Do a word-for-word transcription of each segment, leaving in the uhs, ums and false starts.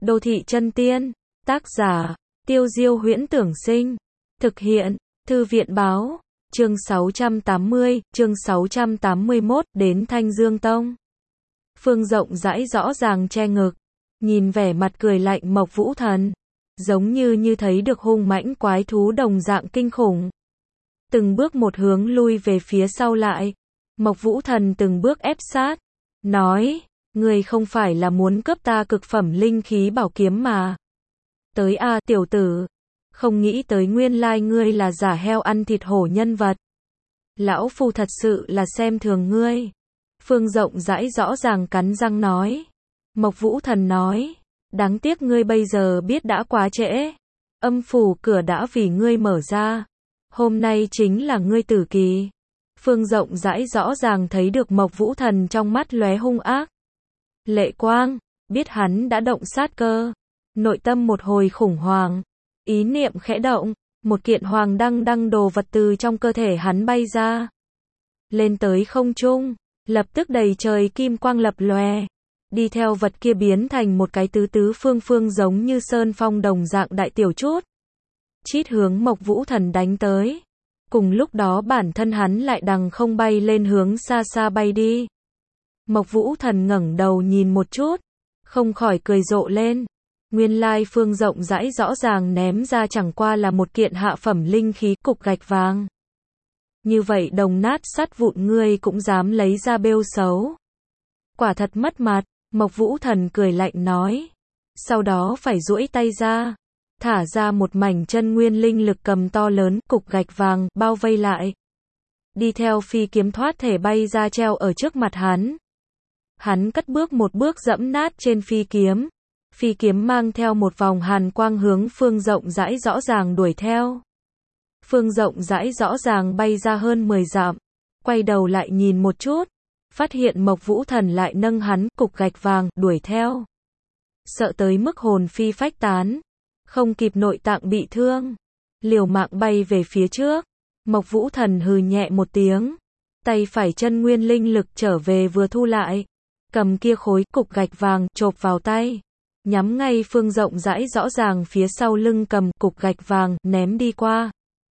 Đô thị chân tiên, tác giả, Tiêu Diêu Huyễn Tưởng Sinh, thực hiện, Thư viện Báo, chương sáu trăm tám mươi, chương sáu trăm tám mươi mốt, đến Thanh Dương Tông. Phương rộng rãi rõ ràng che ngực, nhìn vẻ mặt cười lạnh Mộc Vũ Thần, giống như như thấy được hung mãnh quái thú đồng dạng kinh khủng. Từng bước một hướng lui về phía sau lại, Mộc Vũ Thần từng bước ép sát, nói, ngươi không phải là muốn cướp ta cực phẩm linh khí bảo kiếm mà. Tới a tiểu tử, không nghĩ tới nguyên lai ngươi là giả heo ăn thịt hổ nhân vật. Lão phu thật sự là xem thường ngươi. Phương rộng rãi rõ ràng cắn răng nói. Mộc Vũ Thần nói, đáng tiếc ngươi bây giờ biết đã quá trễ. Âm phủ cửa đã vì ngươi mở ra. Hôm nay chính là ngươi tử kỳ. Phương rộng rãi rõ ràng thấy được Mộc Vũ Thần trong mắt lóe hung ác. Lệ quang, biết hắn đã động sát cơ. Nội tâm một hồi khủng hoảng. Ý niệm khẽ động, một kiện hoàng đăng đăng đồ vật từ trong cơ thể hắn bay ra. Lên tới không trung, lập tức đầy trời kim quang lập lòe. Đi theo vật kia biến thành một cái tứ tứ phương phương giống như sơn phong đồng dạng đại tiểu chút. Chít hướng Mộc Vũ Thần đánh tới. Cùng lúc đó bản thân hắn lại đằng không bay lên hướng xa xa bay đi. Mộc Vũ Thần ngẩng đầu nhìn một chút, không khỏi cười rộ lên. Nguyên lai phương rộng rãi rõ ràng ném ra chẳng qua là một kiện hạ phẩm linh khí cục gạch vàng. Như vậy đồng nát sắt vụn ngươi cũng dám lấy ra bêu xấu. Quả thật mất mặt, Mộc Vũ Thần cười lạnh nói. Sau đó phải duỗi tay ra, thả ra một mảnh chân nguyên linh lực cầm to lớn, cục gạch vàng, bao vây lại. Đi theo phi kiếm thoát thể bay ra treo ở trước mặt hắn. Hắn cất bước một bước dẫm nát trên phi kiếm. Phi kiếm mang theo một vòng hàn quang hướng phương rộng rãi rõ ràng đuổi theo. Phương rộng rãi rõ ràng bay ra hơn mười dặm, quay đầu lại nhìn một chút, phát hiện Mộc Vũ Thần lại nâng hắn, cục gạch vàng, đuổi theo. Sợ tới mức hồn phi phách tán, không kịp nội tạng bị thương, liều mạng bay về phía trước. Mộc Vũ Thần hừ nhẹ một tiếng, tay phải chân nguyên linh lực trở về vừa thu lại, cầm kia khối cục gạch vàng chộp vào tay. Nhắm ngay phương rộng rãi rõ ràng phía sau lưng cầm cục gạch vàng, ném đi qua.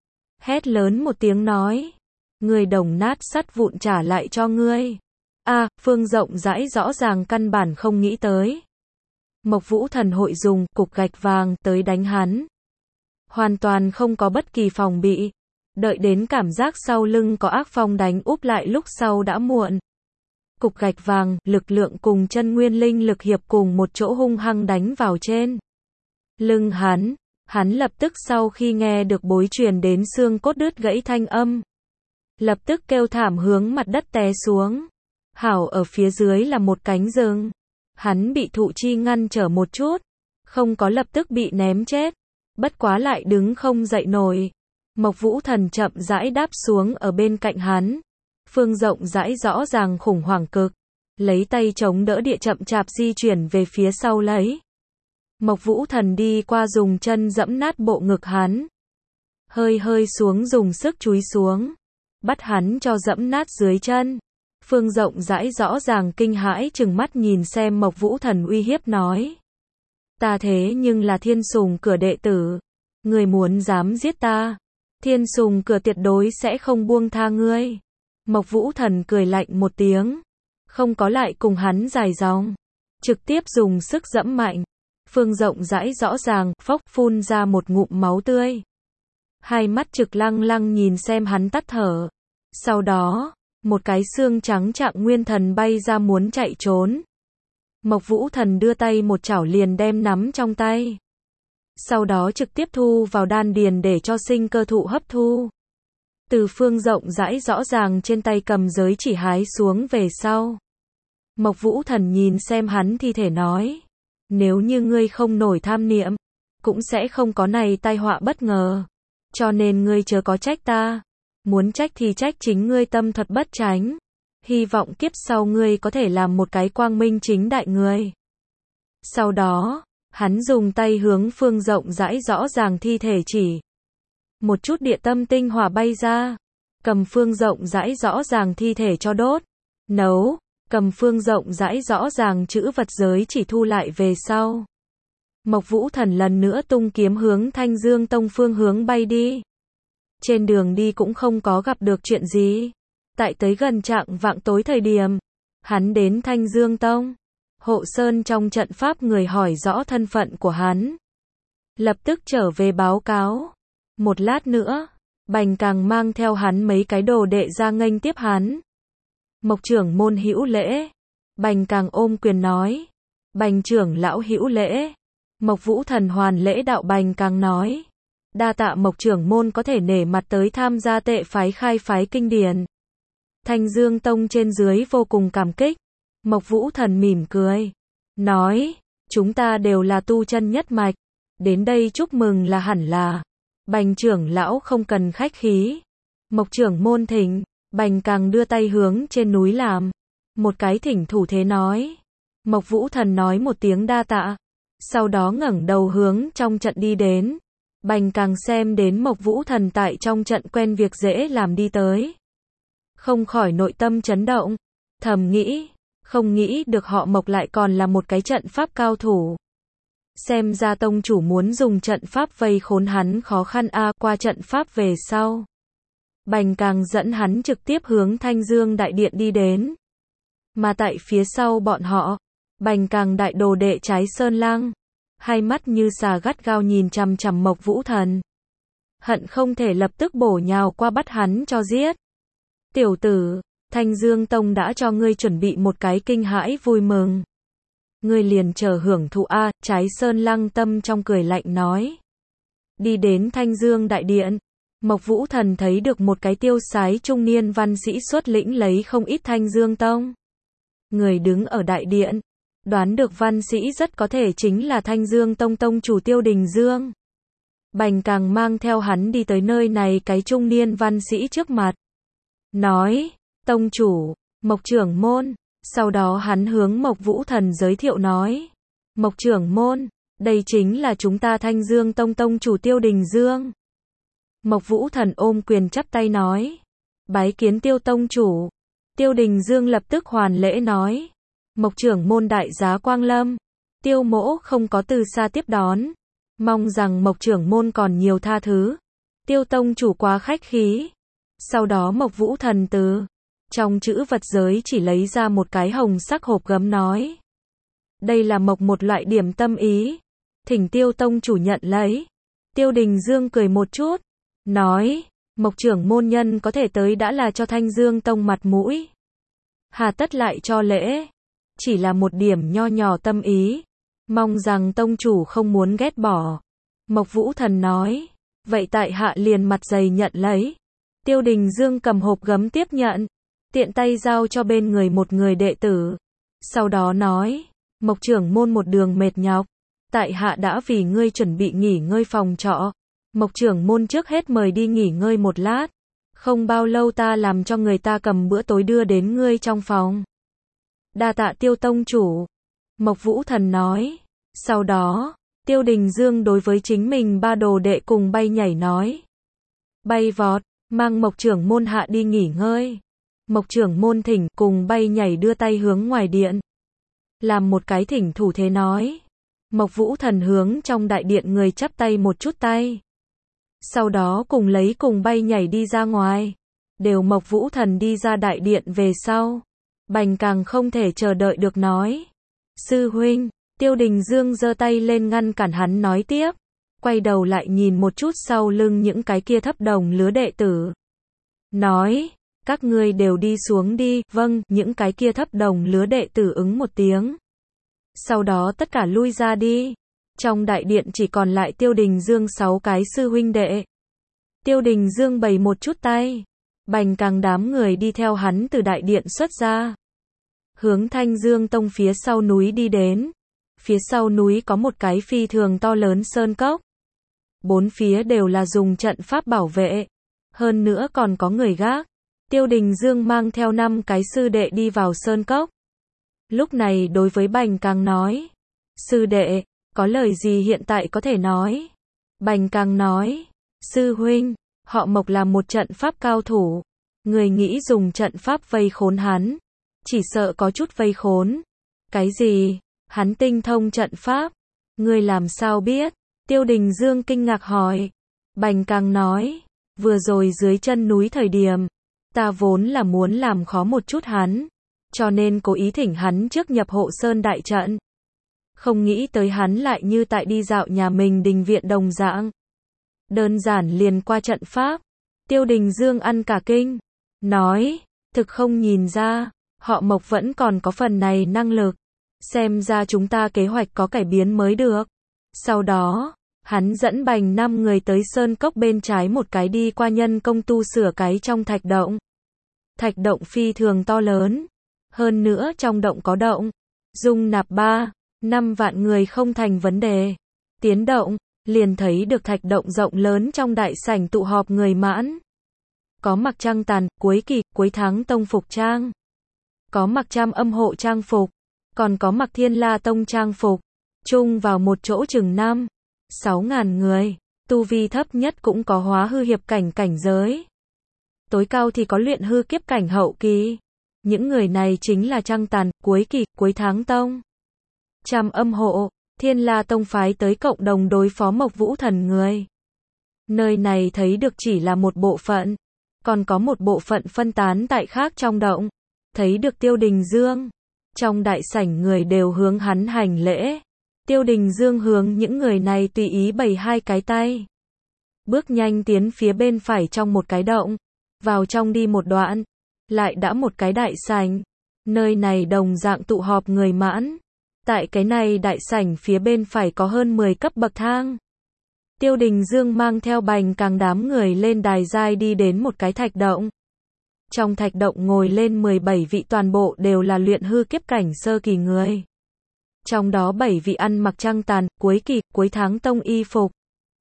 Hét lớn một tiếng nói, người đồng nát sắt vụn trả lại cho ngươi. A, phương rộng rãi rõ ràng căn bản không nghĩ tới. Mộc Vũ Thần hội dùng cục gạch vàng tới đánh hắn. Hoàn toàn không có bất kỳ phòng bị. Đợi đến cảm giác sau lưng có ác phong đánh úp lại lúc sau đã muộn. Cục gạch vàng, lực lượng cùng chân nguyên linh lực hiệp cùng một chỗ hung hăng đánh vào trên lưng hắn. Hắn lập tức sau khi nghe được bối truyền đến xương cốt đứt gãy thanh âm, lập tức kêu thảm hướng mặt đất té xuống. Hảo ở phía dưới là một cánh rừng. Hắn bị thụ chi ngăn trở một chút, không có lập tức bị ném chết, bất quá lại đứng không dậy nổi. Mộc Vũ Thần chậm rãi đáp xuống ở bên cạnh hắn. Phương rộng rãi rõ ràng khủng hoảng cực, lấy tay chống đỡ địa chậm chạp di chuyển về phía sau lấy. Mộc Vũ Thần đi qua dùng chân dẫm nát bộ ngực hắn. Hơi hơi xuống dùng sức chúi xuống, bắt hắn cho dẫm nát dưới chân. Phương rộng rãi rõ ràng kinh hãi trừng mắt nhìn xem Mộc Vũ Thần uy hiếp nói. Ta thế nhưng là Thiên Sùng Cửa đệ tử. Ngươi muốn dám giết ta, Thiên Sùng Cửa tuyệt đối sẽ không buông tha ngươi. Mộc Vũ Thần cười lạnh một tiếng, không có lại cùng hắn dài dòng, trực tiếp dùng sức dẫm mạnh. Phương rộng rãi rõ ràng, phốc phun ra một ngụm máu tươi. Hai mắt trực lăng lăng nhìn xem hắn tắt thở. Sau đó, một cái xương trắng trạng nguyên thần bay ra muốn chạy trốn. Mộc Vũ Thần đưa tay một chảo liền đem nắm trong tay. Sau đó trực tiếp thu vào đan điền để cho sinh cơ thụ hấp thu. Từ phương rộng rãi rõ ràng trên tay cầm giới chỉ hái xuống về sau. Mộc Vũ Thần nhìn xem hắn thi thể nói. Nếu như ngươi không nổi tham niệm, cũng sẽ không có này tai họa bất ngờ. Cho nên ngươi chớ có trách ta. Muốn trách thì trách chính ngươi tâm thuật bất chánh. Hy vọng kiếp sau ngươi có thể làm một cái quang minh chính đại người. Sau đó, hắn dùng tay hướng phương rộng rãi rõ ràng thi thể chỉ. Một chút địa tâm tinh hỏa bay ra, cầm phương rộng rãi rõ ràng thi thể cho đốt, nấu, cầm phương rộng rãi rõ ràng chữ vật giới chỉ thu lại về sau. Mộc Vũ Thần lần nữa tung kiếm hướng Thanh Dương Tông phương hướng bay đi. Trên đường đi cũng không có gặp được chuyện gì. Tại tới gần trạng vạng tối thời điểm, hắn đến Thanh Dương Tông. Hộ Sơn trong trận pháp người hỏi rõ thân phận của hắn. Lập tức trở về báo cáo. Một lát nữa, Bành Càng mang theo hắn mấy cái đồ đệ ra nghênh tiếp hắn. Mộc trưởng môn hữu lễ. Bành Càng ôm quyền nói. Bành trưởng lão hữu lễ. Mộc Vũ Thần hoàn lễ đạo. Bành Càng nói. Đa tạ Mộc trưởng môn có thể nể mặt tới tham gia tệ phái khai phái kinh điển. Thanh Dương Tông trên dưới vô cùng cảm kích. Mộc Vũ Thần mỉm cười. Nói. Chúng ta đều là tu chân nhất mạch. Đến đây chúc mừng là hẳn là. Bành trưởng lão không cần khách khí. Mộc trưởng môn thỉnh. Bành Càng đưa tay hướng trên núi làm một cái thỉnh thủ thế nói. Mộc Vũ Thần nói một tiếng đa tạ. Sau đó ngẩng đầu hướng trong trận đi đến. Bành Càng xem đến Mộc Vũ Thần tại trong trận quen việc dễ làm đi tới. Không khỏi nội tâm chấn động. Thầm nghĩ. Không nghĩ được họ Mộc lại còn là một cái trận pháp cao thủ. Xem ra tông chủ muốn dùng trận pháp vây khốn hắn khó khăn a. À, qua trận pháp về sau. Bành Càng dẫn hắn trực tiếp hướng Thanh Dương Đại Điện đi đến. Mà tại phía sau bọn họ, Bành Càng đại đồ đệ Trái Sơn Lăng, hai mắt như xà gắt gao nhìn chằm chằm Mộc Vũ Thần. Hận không thể lập tức bổ nhào qua bắt hắn cho giết. Tiểu tử, Thanh Dương Tông đã cho ngươi chuẩn bị một cái kinh hãi vui mừng. Ngươi liền chờ hưởng thụ a. À, Trái Sơn Lăng tâm trong cười lạnh nói. Đi đến Thanh Dương Đại Điện. Mộc Vũ Thần thấy được một cái tiêu sái trung niên văn sĩ xuất lĩnh lấy không ít Thanh Dương Tông người đứng ở đại điện, đoán được văn sĩ rất có thể chính là Thanh Dương Tông tông chủ Tiêu Đình Dương. Bành Càng mang theo hắn đi tới nơi này cái trung niên văn sĩ trước mặt. Nói, tông chủ, Mộc trưởng môn, sau đó hắn hướng Mộc Vũ Thần giới thiệu nói. Mộc trưởng môn, đây chính là chúng ta Thanh Dương Tông tông chủ Tiêu Đình Dương. Mộc Vũ Thần ôm quyền chắp tay nói. Bái kiến Tiêu tông chủ. Tiêu Đình Dương lập tức hoàn lễ nói. Mộc trưởng môn đại giá quang lâm. Tiêu mỗ không có từ xa tiếp đón. Mong rằng Mộc trưởng môn còn nhiều tha thứ. Tiêu tông chủ quá khách khí. Sau đó Mộc Vũ Thần từ trong chữ vật giới chỉ lấy ra một cái hồng sắc hộp gấm nói. Đây là mộc một loại điểm tâm ý. Thỉnh Tiêu tông chủ nhận lấy. Tiêu Đình Dương cười một chút. Nói, Mộc trưởng môn nhân có thể tới đã là cho Thanh Dương Tông mặt mũi. Hà tất lại cho lễ. Chỉ là một điểm nho nhỏ tâm ý. Mong rằng tông chủ không muốn ghét bỏ. Mộc Vũ Thần nói. Vậy tại hạ liền mặt dày nhận lấy. Tiêu Đình Dương cầm hộp gấm tiếp nhận. Tiện tay giao cho bên người một người đệ tử. Sau đó nói. Mộc trưởng môn một đường mệt nhọc. Tại hạ đã vì ngươi chuẩn bị nghỉ ngơi phòng trọ. Mộc trưởng môn trước hết mời đi nghỉ ngơi một lát. Không bao lâu ta làm cho người ta cầm bữa tối đưa đến ngươi trong phòng. Đa tạ Tiêu tông chủ. Mộc Vũ Thần nói. Sau đó, Tiêu Đình Dương đối với chính mình ba đồ đệ cùng bay nhảy nói. Bay vọt, mang Mộc trưởng môn hạ đi nghỉ ngơi. Mộc trưởng môn thỉnh cùng bay nhảy đưa tay hướng ngoài điện. Làm một cái thỉnh thủ thế nói. Mộc Vũ Thần hướng trong đại điện người chắp tay một chút tay. Sau đó cùng lấy cùng bay nhảy đi ra ngoài. Đều Mộc Vũ Thần đi ra đại điện về sau. Bành Càng không thể chờ đợi được nói. Sư huynh, Tiêu Đình Dương giơ tay lên ngăn cản hắn nói tiếp. Quay đầu lại nhìn một chút sau lưng những cái kia thấp đồng lứa đệ tử. Nói, các ngươi đều đi xuống đi. Vâng, những cái kia thấp đồng lứa đệ tử ứng một tiếng. Sau đó tất cả lui ra đi. Trong đại điện chỉ còn lại Tiêu Đình Dương sáu cái sư huynh đệ. Tiêu Đình Dương bày một chút tay. Bành Càng đám người đi theo hắn từ đại điện xuất ra. Hướng Thanh Dương Tông phía sau núi đi đến. Phía sau núi có một cái phi thường to lớn sơn cốc. Bốn phía đều là dùng trận pháp bảo vệ. Hơn nữa còn có người gác. Tiêu Đình Dương mang theo năm cái sư đệ đi vào sơn cốc. Lúc này đối với Bành Càng nói. Sư đệ, có lời gì hiện tại có thể nói? Bành Càng nói. Sư huynh, họ Mộc là một trận pháp cao thủ. Người nghĩ dùng trận pháp vây khốn hắn. Chỉ sợ có chút vây khốn. Cái gì? Hắn tinh thông trận pháp. Ngươi làm sao biết? Tiêu Đình Dương kinh ngạc hỏi. Bành Càng nói, vừa rồi dưới chân núi thời điểm, ta vốn là muốn làm khó một chút hắn, cho nên cố ý thỉnh hắn trước nhập hộ sơn đại trận. Không nghĩ tới hắn lại như tại đi dạo nhà mình đình viện đồng dạng. Đơn giản liền qua trận pháp. Tiêu Đình Dương ăn cả kinh, nói, thực không nhìn ra, họ Mộc vẫn còn có phần này năng lực. Xem ra chúng ta kế hoạch có cải biến mới được. Sau đó, hắn dẫn Bành năm người tới sơn cốc bên trái một cái đi qua nhân công tu sửa cái trong thạch động. Thạch động phi thường to lớn. Hơn nữa trong động có động, dung nạp ba, năm vạn người không thành vấn đề. Tiến động, liền thấy được thạch động rộng lớn trong đại sảnh tụ họp người mãn. Có mặc Trăng Tàn, cuối kỳ, cuối tháng tông phục trang. Có mặc Trăm Âm hộ trang phục. Còn có mặc Thiên La tông trang phục. Chung vào một chỗ chừng năm, sáu ngàn người. Tu vi thấp nhất cũng có hóa hư hiệp cảnh cảnh giới. Tối cao thì có luyện hư kiếp cảnh hậu kỳ. Những người này chính là Trăng Tàn, cuối kỳ, cuối tháng tông. Trăm Âm hộ, Thiên La tông phái tới cộng đồng đối phó Mộc Vũ thần người. Nơi này thấy được chỉ là một bộ phận, còn có một bộ phận phân tán tại khác trong động. Thấy được Tiêu Đình Dương, trong đại sảnh người đều hướng hắn hành lễ. Tiêu Đình Dương hướng những người này tùy ý bày hai cái tay. Bước nhanh tiến phía bên phải trong một cái động, vào trong đi một đoạn, lại đã một cái đại sảnh. Nơi này đồng dạng tụ họp người mãn. Tại cái này đại sảnh phía bên phải có hơn mười cấp bậc thang. Tiêu Đình Dương mang theo Bành Càng đám người lên đài giai đi đến một cái thạch động. Trong thạch động ngồi lên mười bảy vị, toàn bộ đều là luyện hư kiếp cảnh sơ kỳ người. Trong đó bảy vị ăn mặc Trăng Tàn, cuối kỳ, cuối tháng tông y phục.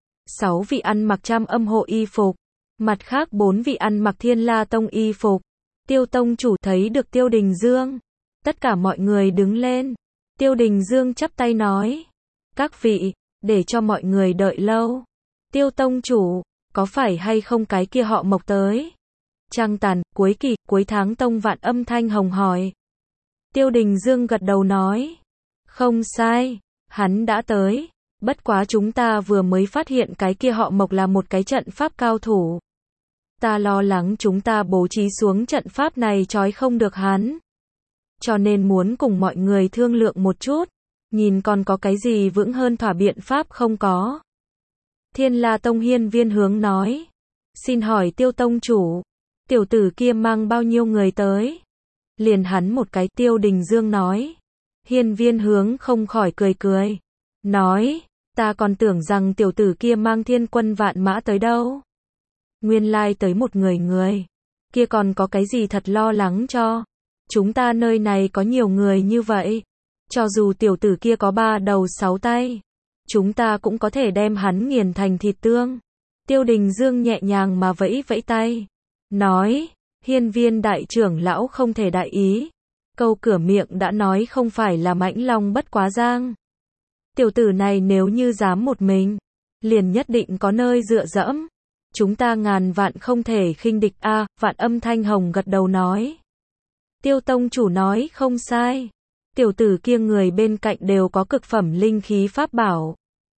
sáu vị ăn mặc Trăm Âm hộ y phục. Mặt khác bốn vị ăn mặc Thiên La tông y phục. Tiêu tông chủ thấy được Tiêu Đình Dương. Tất cả mọi người đứng lên. Tiêu Đình Dương chắp tay nói. Các vị, để cho mọi người đợi lâu. Tiêu tông chủ, có phải hay không cái kia họ Mộc tới? Trăng Tàn, cuối kỳ, cuối tháng tông Vạn Âm Thanh Hồng hỏi. Tiêu Đình Dương gật đầu nói. Không sai, hắn đã tới. Bất quá chúng ta vừa mới phát hiện cái kia họ Mộc là một cái trận pháp cao thủ. Ta lo lắng chúng ta bố trí xuống trận pháp này trói không được hắn. Cho nên muốn cùng mọi người thương lượng một chút. Nhìn còn có cái gì vững hơn thỏa biện pháp không có. Thiên La tông Hiên Viên Hướng nói. Xin hỏi Tiêu tông chủ, tiểu tử kia mang bao nhiêu người tới? Liền hắn một cái. Tiêu Đình Dương nói. Hiên Viên Hướng không khỏi cười cười. Nói, ta còn tưởng rằng tiểu tử kia mang thiên quân vạn mã tới đâu. Nguyên lai tới một người người. Kia còn có cái gì thật lo lắng cho. Chúng ta nơi này có nhiều người như vậy. Cho dù tiểu tử kia có ba đầu sáu tay, chúng ta cũng có thể đem hắn nghiền thành thịt tương. Tiêu Đình Dương nhẹ nhàng mà vẫy vẫy tay. Nói, Hiên Viên đại trưởng lão không thể đại ý. Câu cửa miệng đã nói không phải là mãnh long bất quá giang. Tiểu tử này nếu như dám một mình, liền nhất định có nơi dựa dẫm. Chúng ta ngàn vạn không thể khinh địch a. À, Vạn Âm Thanh Hồng gật đầu nói. Tiêu tông chủ nói không sai. Tiểu tử kia người bên cạnh đều có cực phẩm linh khí pháp bảo.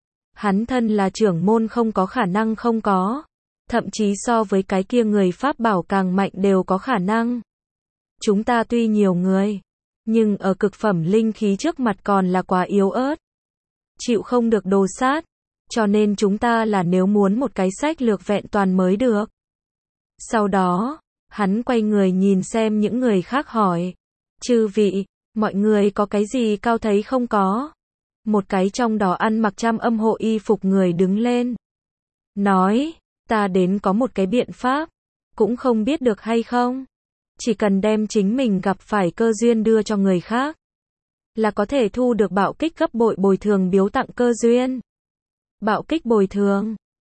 Hắn thân là trưởng môn không có khả năng không có. Thậm chí so với cái kia người pháp bảo càng mạnh đều có khả năng. Chúng ta tuy nhiều người, nhưng ở cực phẩm linh khí trước mặt còn là quá yếu ớt. Chịu không được đồ sát. Cho nên chúng ta là nếu muốn một cái sách lược vẹn toàn mới được. Sau đó, hắn quay người nhìn xem những người khác hỏi. Chư vị, mọi người có cái gì cao thấy không có? Một cái trong đó ăn mặc Trăm Âm hộ y phục người đứng lên. Nói, ta đến có một cái biện pháp. Cũng không biết được hay không. Chỉ cần đem chính mình gặp phải cơ duyên đưa cho người khác. Là có thể thu được bạo kích gấp bội bồi thường biếu tặng cơ duyên. Bạo kích bồi thường.